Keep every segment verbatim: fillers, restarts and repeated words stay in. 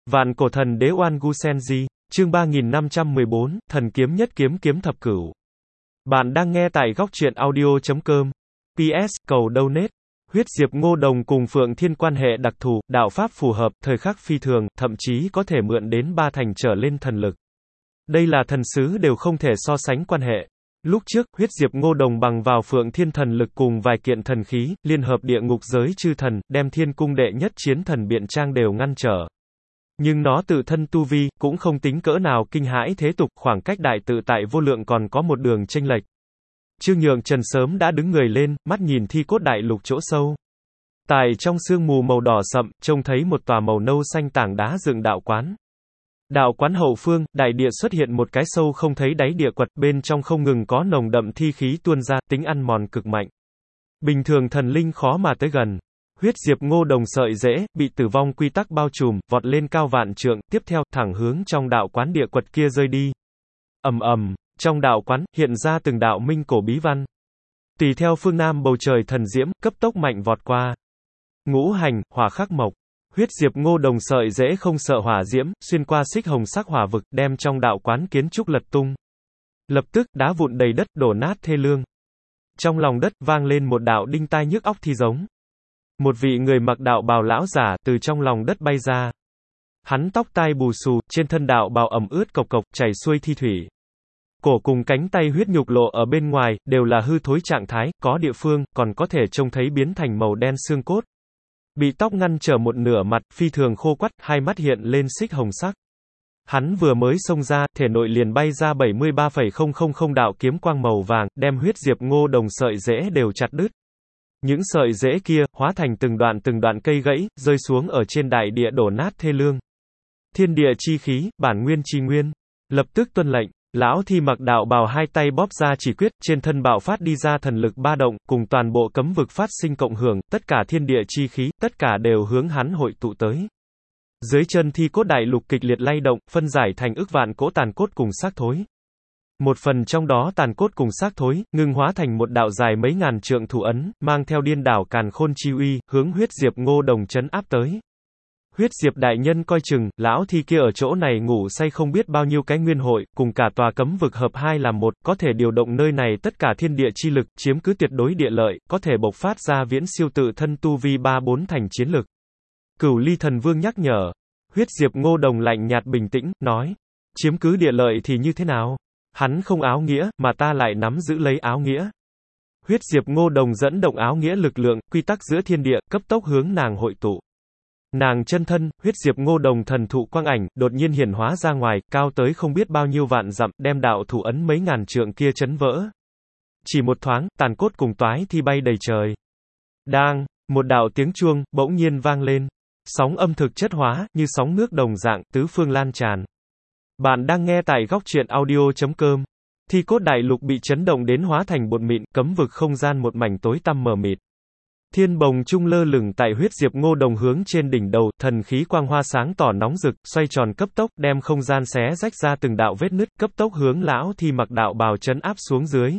Vạn cổ thần đế Oan Gu Senji, chương ba nghìn năm trăm mười bốn, thần kiếm nhất kiếm kiếm thập cửu. Bạn đang nghe tại góc truyện audio chấm com. pê ét, cầu donate. Huyết Diệp Ngô Đồng cùng Phượng Thiên quan hệ đặc thù, đạo pháp phù hợp, thời khắc phi thường, thậm chí có thể mượn đến ba thành trở lên thần lực. Đây là thần sứ đều không thể so sánh quan hệ. Lúc trước, Huyết Diệp Ngô Đồng bằng vào Phượng Thiên thần lực cùng vài kiện thần khí, liên hợp địa ngục giới chư thần, đem Thiên cung đệ nhất chiến thần Biện Trang đều ngăn trở. Nhưng nó tự thân tu vi, cũng không tính cỡ nào kinh hãi thế tục, khoảng cách đại tự tại vô lượng còn có một đường chênh lệch. Trương Nhượng Trần sớm đã đứng người lên, mắt nhìn thi cốt đại lục chỗ sâu. Tại trong sương mù màu đỏ sậm, trông thấy một tòa màu nâu xanh tảng đá dựng đạo quán. Đạo quán hậu phương, đại địa xuất hiện một cái sâu không thấy đáy địa quật, bên trong không ngừng có nồng đậm thi khí tuôn ra, tính ăn mòn cực mạnh. Bình thường thần linh khó mà tới gần. Huyết Diệp Ngô Đồng sợi rễ, bị tử vong quy tắc bao trùm, vọt lên cao vạn trượng, tiếp theo, thẳng hướng trong đạo quán địa quật kia rơi đi. Ầm ầm, trong đạo quán, hiện ra từng đạo minh cổ bí văn. Tùy theo phương nam bầu trời thần diễm, cấp tốc mạnh vọt qua. Ngũ hành, hỏa khắc mộc. Huyết Diệp Ngô Đồng sợi rễ không sợ hỏa diễm, xuyên qua xích hồng sắc hỏa vực, đem trong đạo quán kiến trúc lật tung. Lập tức, đá vụn đầy đất, đổ nát thê lương. Trong lòng đất, vang lên một đạo đinh tai nhức óc thi giống. Một vị người mặc đạo bào lão giả, từ trong lòng đất bay ra. Hắn tóc tai bù xù, trên thân đạo bào ẩm ướt cộc cộc, chảy xuôi thi thủy. Cổ cùng cánh tay huyết nhục lộ ở bên ngoài, đều là hư thối trạng thái, có địa phương, còn có thể trông thấy biến thành màu đen xương cốt. Bị tóc ngăn trở một nửa mặt, phi thường khô quắt, hai mắt hiện lên xích hồng sắc. Hắn vừa mới xông ra, thể nội liền bay ra bảy mươi ba phẩy không không không đạo kiếm quang màu vàng, đem Huyết Diệp Ngô Đồng sợi rễ đều chặt đứt. Những sợi rễ kia, hóa thành từng đoạn từng đoạn cây gãy, rơi xuống ở trên đại địa đổ nát thê lương. Thiên địa chi khí, bản nguyên chi nguyên. Lập tức tuân lệnh, lão thi mặc đạo bào hai tay bóp ra chỉ quyết, trên thân bạo phát đi ra thần lực ba động, cùng toàn bộ cấm vực phát sinh cộng hưởng, tất cả thiên địa chi khí, tất cả đều hướng hắn hội tụ tới. Dưới chân thi cốt đại lục kịch liệt lay động, phân giải thành ức vạn cỗ tàn cốt cùng xác thối. Một phần trong đó tàn cốt cùng xác thối, ngưng hóa thành một đạo dài mấy ngàn trượng thủ ấn, mang theo điên đảo càn khôn chi uy, hướng Huyết Diệp Ngô Đồng trấn áp tới. Huyết Diệp đại nhân coi chừng, lão thi kia ở chỗ này ngủ say không biết bao nhiêu cái nguyên hội, cùng cả tòa cấm vực hợp hai làm một, có thể điều động nơi này tất cả thiên địa chi lực, chiếm cứ tuyệt đối địa lợi, có thể bộc phát ra viễn siêu tự thân tu vi ba bốn thành chiến lực. Cửu Ly Thần Vương nhắc nhở. Huyết Diệp Ngô Đồng lạnh nhạt bình tĩnh, nói. Chiếm cứ địa lợi thì như thế nào? Hắn không áo nghĩa, mà ta lại nắm giữ lấy áo nghĩa. Huyết Diệp Ngô Đồng dẫn động áo nghĩa lực lượng, quy tắc giữa thiên địa, cấp tốc hướng nàng hội tụ. Nàng chân thân, Huyết Diệp Ngô Đồng thần thụ quang ảnh, đột nhiên hiển hóa ra ngoài, cao tới không biết bao nhiêu vạn dặm, đem đạo thủ ấn mấy ngàn trượng kia chấn vỡ. Chỉ một thoáng, tàn cốt cùng toái thi bay đầy trời. Đang, một đạo tiếng chuông, bỗng nhiên vang lên. Sóng âm thực chất hóa, như sóng nước đồng dạng, tứ phương lan tràn. Bạn đang nghe tại góc truyện audio chấm com. Thi cốt đại lục bị chấn động đến hóa thành bột mịn, cấm vực không gian một mảnh tối tăm mờ mịt. Thiên bồng trung lơ lửng tại Huyết Diệp Ngô Đồng hướng trên đỉnh đầu, thần khí quang hoa sáng tỏ nóng rực, xoay tròn cấp tốc, đem không gian xé rách ra từng đạo vết nứt, cấp tốc hướng lão thi mặc đạo bào trấn áp xuống dưới.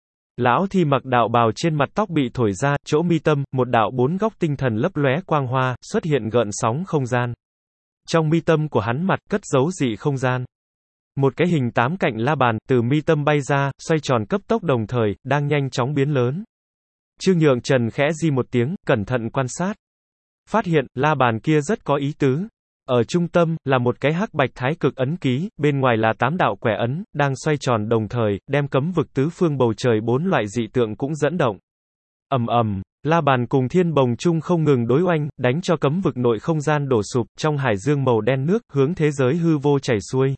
Lão thi mặc đạo bào trên mặt tóc bị thổi ra, chỗ mi tâm, một đạo bốn góc tinh thần lấp lóe quang hoa, xuất hiện gợn sóng không gian. Trong mi tâm của hắn mặt, cất giấu dị không gian. Một cái hình tám cạnh la bàn, từ mi tâm bay ra, xoay tròn cấp tốc đồng thời, đang nhanh chóng biến lớn. Trương Nhượng Trần khẽ di một tiếng, cẩn thận quan sát. Phát hiện, la bàn kia rất có ý tứ. Ở trung tâm, là một cái hắc bạch thái cực ấn ký, bên ngoài là tám đạo quẻ ấn, đang xoay tròn đồng thời, đem cấm vực tứ phương bầu trời bốn loại dị tượng cũng dẫn động. Ầm ầm, la bàn cùng thiên bồng chung không ngừng đối oanh, đánh cho cấm vực nội không gian đổ sụp, trong hải dương màu đen nước, hướng thế giới hư vô chảy xuôi.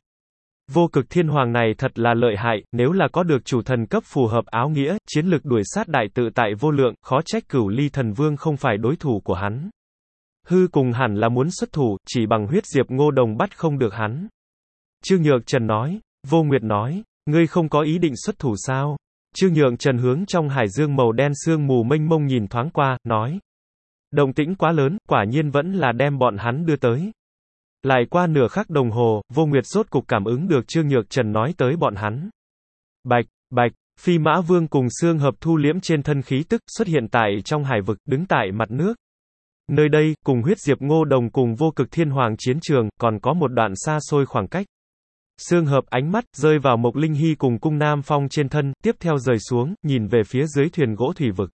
Vô cực thiên hoàng này thật là lợi hại, nếu là có được chủ thần cấp phù hợp áo nghĩa, chiến lực đuổi sát đại tự tại vô lượng, khó trách Cửu Ly Thần Vương không phải đối thủ của hắn. Hư cùng hẳn là muốn xuất thủ, chỉ bằng Huyết Diệp Ngô Đồng bắt không được hắn. Trương Nhượng Trần nói. Vô Nguyệt nói, ngươi không có ý định xuất thủ sao? Trương Nhượng Trần hướng trong hải dương màu đen sương mù mênh mông nhìn thoáng qua, nói. Động tĩnh quá lớn, quả nhiên vẫn là đem bọn hắn đưa tới. Lại qua nửa khắc đồng hồ, Vô Nguyệt rốt cục cảm ứng được Trương Nhược Trần nói tới bọn hắn. Bạch, bạch, Phi Mã Vương cùng xương hợp thu liễm trên thân khí tức, xuất hiện tại trong hải vực, đứng tại mặt nước. Nơi đây, cùng huyết diệp ngô đồng cùng vô cực thiên hoàng chiến trường, còn có một đoạn xa xôi khoảng cách. Xương Hợp ánh mắt rơi vào Mộc Linh Hy cùng Cung Nam Phong trên thân, tiếp theo rời xuống, nhìn về phía dưới thuyền gỗ thủy vực.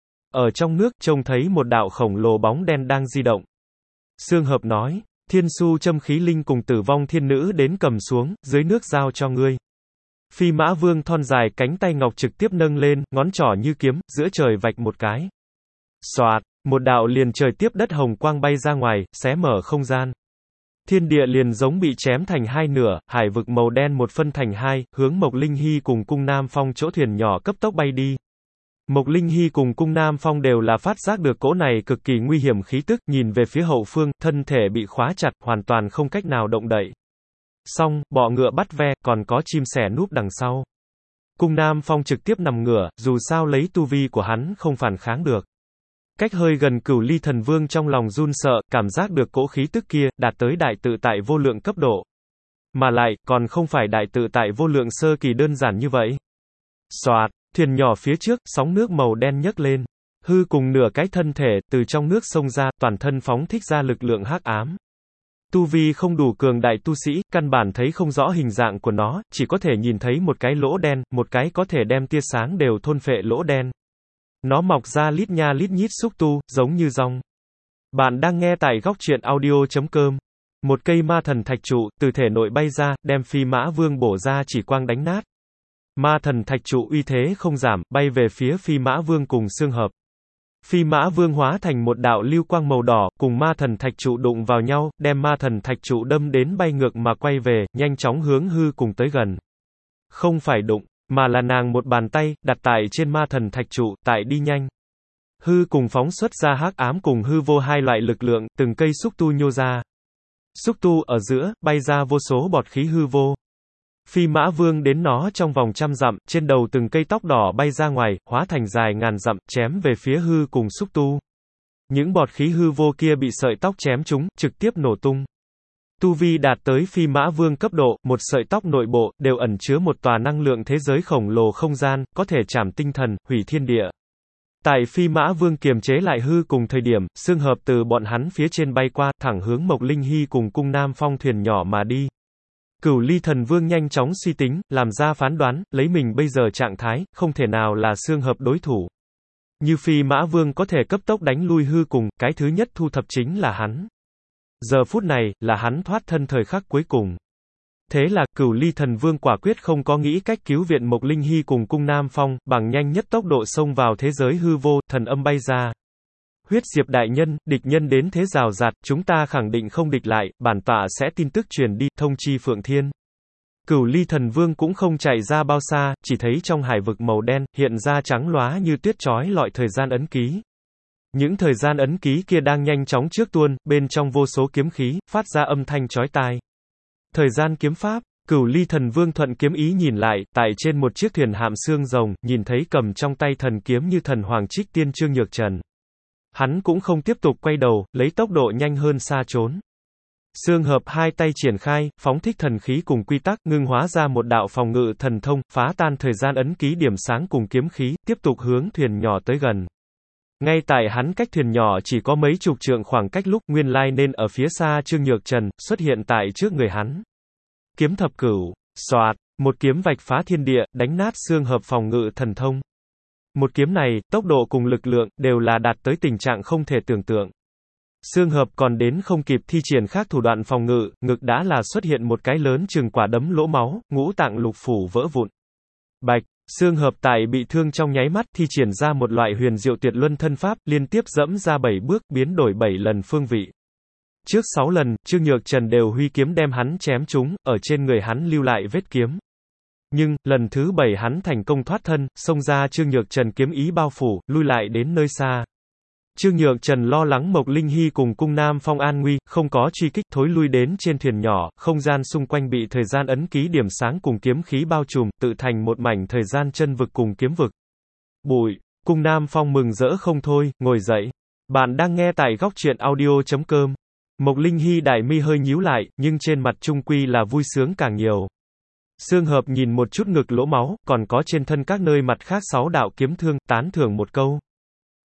Ở trong nước, trông thấy một đạo khổng lồ bóng đen đang di động. Xương Hợp nói, Thiên Su Châm Khí Linh cùng Tử Vong Thiên Nữ đến cầm xuống, dưới nước giao cho ngươi. Phi Mã Vương thon dài cánh tay ngọc trực tiếp nâng lên, ngón trỏ như kiếm, giữa trời vạch một cái. Xoạt, một đạo liền trời tiếp đất hồng quang bay ra ngoài, xé mở không gian. Thiên địa liền giống bị chém thành hai nửa, hải vực màu đen một phân thành hai, hướng Mộc Linh Hy cùng Cung Nam Phong chỗ thuyền nhỏ cấp tốc bay đi. Mộc Linh Hy cùng Cung Nam Phong đều là phát giác được cỗ này cực kỳ nguy hiểm khí tức, nhìn về phía hậu phương, thân thể bị khóa chặt, hoàn toàn không cách nào động đậy. Xong, bọ ngựa bắt ve, còn có chim sẻ núp đằng sau. Cung Nam Phong trực tiếp nằm ngửa, dù sao lấy tu vi của hắn không phản kháng được. Cách hơi gần Cửu Ly Thần Vương trong lòng run sợ, cảm giác được cỗ khí tức kia, đạt tới đại tự tại vô lượng cấp độ. Mà lại, còn không phải đại tự tại vô lượng sơ kỳ đơn giản như vậy. Xoạt, thuyền nhỏ phía trước, sóng nước màu đen nhấc lên. Hư cùng nửa cái thân thể, từ trong nước xông ra, toàn thân phóng thích ra lực lượng hắc ám. Tu vi không đủ cường đại tu sĩ, căn bản thấy không rõ hình dạng của nó, chỉ có thể nhìn thấy một cái lỗ đen, một cái có thể đem tia sáng đều thôn phệ lỗ đen. Nó mọc ra lít nha lít nhít xúc tu, giống như rong. Bạn đang nghe tại góc truyện audio chấm com. Một cây ma thần thạch trụ, từ thể nội bay ra, đem Phi Mã Vương bổ ra chỉ quang đánh nát. Ma thần thạch trụ uy thế không giảm, bay về phía Phi Mã Vương cùng Xương Hợp. Phi Mã Vương hóa thành một đạo lưu quang màu đỏ, cùng ma thần thạch trụ đụng vào nhau, đem ma thần thạch trụ đâm đến bay ngược mà quay về, nhanh chóng hướng hư cùng tới gần. Không phải đụng, mà là nàng một bàn tay, đặt tại trên ma thần thạch trụ, tại đi nhanh. Hư cùng phóng xuất ra hắc ám cùng hư vô hai loại lực lượng, từng cây xúc tu nhô ra. Xúc tu ở giữa, bay ra vô số bọt khí hư vô. Phi Mã Vương đến nó trong vòng trăm dặm, trên đầu từng cây tóc đỏ bay ra ngoài, hóa thành dài ngàn dặm, chém về phía hư cùng xúc tu. Những bọt khí hư vô kia bị sợi tóc chém trúng, trực tiếp nổ tung. Tu vi đạt tới Phi Mã Vương cấp độ, một sợi tóc nội bộ, đều ẩn chứa một tòa năng lượng thế giới khổng lồ không gian, có thể chảm tinh thần, hủy thiên địa. Tại Phi Mã Vương kiềm chế lại hư cùng thời điểm, Xương Hợp từ bọn hắn phía trên bay qua, thẳng hướng Mộc Linh Hy cùng Cung Nam Phong thuyền nhỏ mà đi. Cửu Ly Thần Vương nhanh chóng suy tính, làm ra phán đoán, lấy mình bây giờ trạng thái, không thể nào là Xương Hợp đối thủ. Như Phi Mã Vương có thể cấp tốc đánh lui hư cùng, cái thứ nhất thu thập chính là hắn. Giờ phút này, là hắn thoát thân thời khắc cuối cùng. Thế là, Cửu Ly Thần Vương quả quyết không có nghĩ cách cứu viện Mộc Linh Hy cùng Cung Nam Phong, bằng nhanh nhất tốc độ xông vào thế giới hư vô, thần âm bay ra. Huyết Diệp đại nhân, địch nhân đến thế rào rạt, chúng ta khẳng định không địch lại, bản tọa sẽ tin tức truyền đi, thông chi Phượng Thiên. Cửu Ly Thần Vương cũng không chạy ra bao xa, chỉ thấy trong hải vực màu đen, hiện ra trắng lóa như tuyết chói lọi thời gian ấn ký. Những thời gian ấn ký kia đang nhanh chóng trước tuôn, bên trong vô số kiếm khí, phát ra âm thanh chói tai. Thời gian kiếm pháp, Cửu Ly Thần Vương thuận kiếm ý nhìn lại, tại trên một chiếc thuyền hạm xương rồng, nhìn thấy cầm trong tay thần kiếm như thần hoàng Trích Tiên Trương Nhược Trần. Hắn cũng không tiếp tục quay đầu, lấy tốc độ nhanh hơn xa trốn. Xương Hợp hai tay triển khai, phóng thích thần khí cùng quy tắc, ngưng hóa ra một đạo phòng ngự thần thông, phá tan thời gian ấn ký điểm sáng cùng kiếm khí, tiếp tục hướng thuyền nhỏ tới gần. Ngay tại hắn cách thuyền nhỏ chỉ có mấy chục trượng khoảng cách lúc, nguyên lai nên ở phía xa Trương Nhược Trần, xuất hiện tại trước người hắn. Kiếm thập cửu, xoạt, một kiếm vạch phá thiên địa, đánh nát Xương Hợp phòng ngự thần thông. Một kiếm này, tốc độ cùng lực lượng, đều là đạt tới tình trạng không thể tưởng tượng. Xương Hợp còn đến không kịp thi triển khác thủ đoạn phòng ngự, ngực đã là xuất hiện một cái lớn chừng quả đấm lỗ máu, ngũ tạng lục phủ vỡ vụn. Bạch, Xương Hợp tại bị thương trong nháy mắt thi triển ra một loại huyền diệu tuyệt luân thân pháp, liên tiếp dẫm ra bảy bước, biến đổi bảy lần phương vị. Trước sáu lần, Trương Nhược Trần đều huy kiếm đem hắn chém trúng, ở trên người hắn lưu lại vết kiếm. Nhưng, lần thứ bảy hắn thành công thoát thân, xông ra Trương Nhược Trần kiếm ý bao phủ, lui lại đến nơi xa. Trương Nhược Trần lo lắng Mộc Linh Hy cùng Cung Nam Phong an nguy, không có truy kích, thối lui đến trên thuyền nhỏ, không gian xung quanh bị thời gian ấn ký điểm sáng cùng kiếm khí bao trùm, tự thành một mảnh thời gian chân vực cùng kiếm vực. Bụi, Cung Nam Phong mừng rỡ không thôi, ngồi dậy. Bạn đang nghe tại góc truyện audio chấm com. Mộc Linh Hy đại mi hơi nhíu lại, nhưng trên mặt trung quy là vui sướng càng nhiều. Xương Hợp nhìn một chút ngực lỗ máu, còn có trên thân các nơi mặt khác sáu đạo kiếm thương, tán thưởng một câu.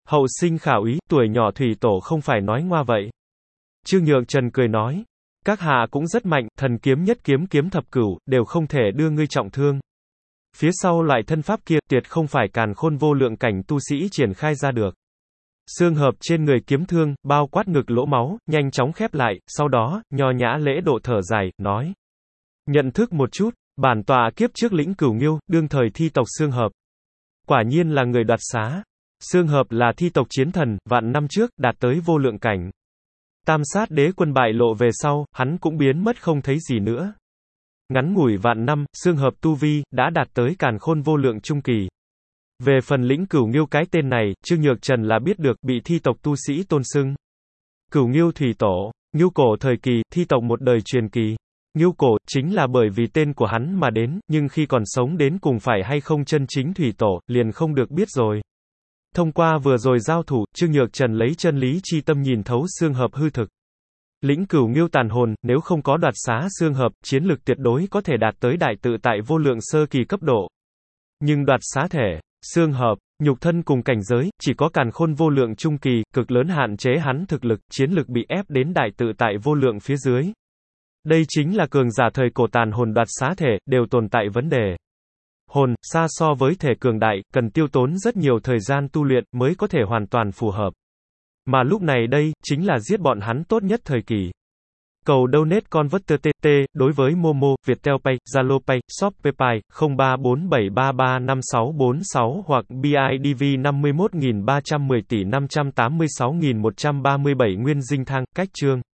Hậu sinh khả úy, tuổi nhỏ thủy tổ không phải nói ngoa vậy. Trương Nhược Trần cười nói. Các hạ cũng rất mạnh, thần kiếm nhất kiếm kiếm thập cửu, đều không thể đưa ngươi trọng thương. Phía sau loại thân pháp kia, tuyệt không phải càn khôn vô lượng cảnh tu sĩ triển khai ra được. Xương hợp trên người kiếm thương, bao quát ngực lỗ máu, nhanh chóng khép lại, sau đó, nho nhã lễ độ thở dài, nói. Nhận thức một chút, bản tọa kiếp trước lĩnh cửu nghiêu, đương thời thi tộc xương hợp. Quả nhiên là người đoạt xá. Xương hợp là thi tộc chiến thần, vạn năm trước, đạt tới vô lượng cảnh. Tam sát đế quân bại lộ về sau, hắn cũng biến mất không thấy gì nữa. Ngắn ngủi vạn năm, xương hợp tu vi, đã đạt tới càn khôn vô lượng trung kỳ. Về phần lĩnh cửu nghiêu cái tên này, Trương Nhược Trần là biết được, bị thi tộc tu sĩ tôn xưng. Cửu nghiêu thủy tổ, nghiêu cổ thời kỳ, thi tộc một đời truyền kỳ. Nghiêu cổ, chính là bởi vì tên của hắn mà đến, nhưng khi còn sống đến cùng phải hay không chân chính thủy tổ, liền không được biết rồi. Thông qua vừa rồi giao thủ, Trương Nhược Trần lấy chân lý chi tâm nhìn thấu xương hợp hư thực. Lĩnh cửu nghiêu tàn hồn, nếu không có đoạt xá xương hợp, chiến lực tuyệt đối có thể đạt tới đại tự tại vô lượng sơ kỳ cấp độ. Nhưng đoạt xá thể, xương hợp, nhục thân cùng cảnh giới, chỉ có càn khôn vô lượng trung kỳ, cực lớn hạn chế hắn thực lực, chiến lực bị ép đến đại tự tại vô lượng phía dưới. Đây chính là cường giả thời cổ tàn hồn đoạt xá thể, đều tồn tại vấn đề. Hồn, xa so với thể cường đại, cần tiêu tốn rất nhiều thời gian tu luyện, mới có thể hoàn toàn phù hợp. Mà lúc này đây, chính là giết bọn hắn tốt nhất thời kỳ. Cầu donate converter tê tê, đối với Momo, Viettel Pay, Zalo Pay, Shopee Pay, không ba bốn bảy ba ba năm sáu bốn sáu hoặc bê i đê vê năm mươi mốt nghìn ba trăm mười tỷ năm trăm tám mươi sáu nghìn một trăm ba mươi bảy Nguyên Dinh Thang, cách chương.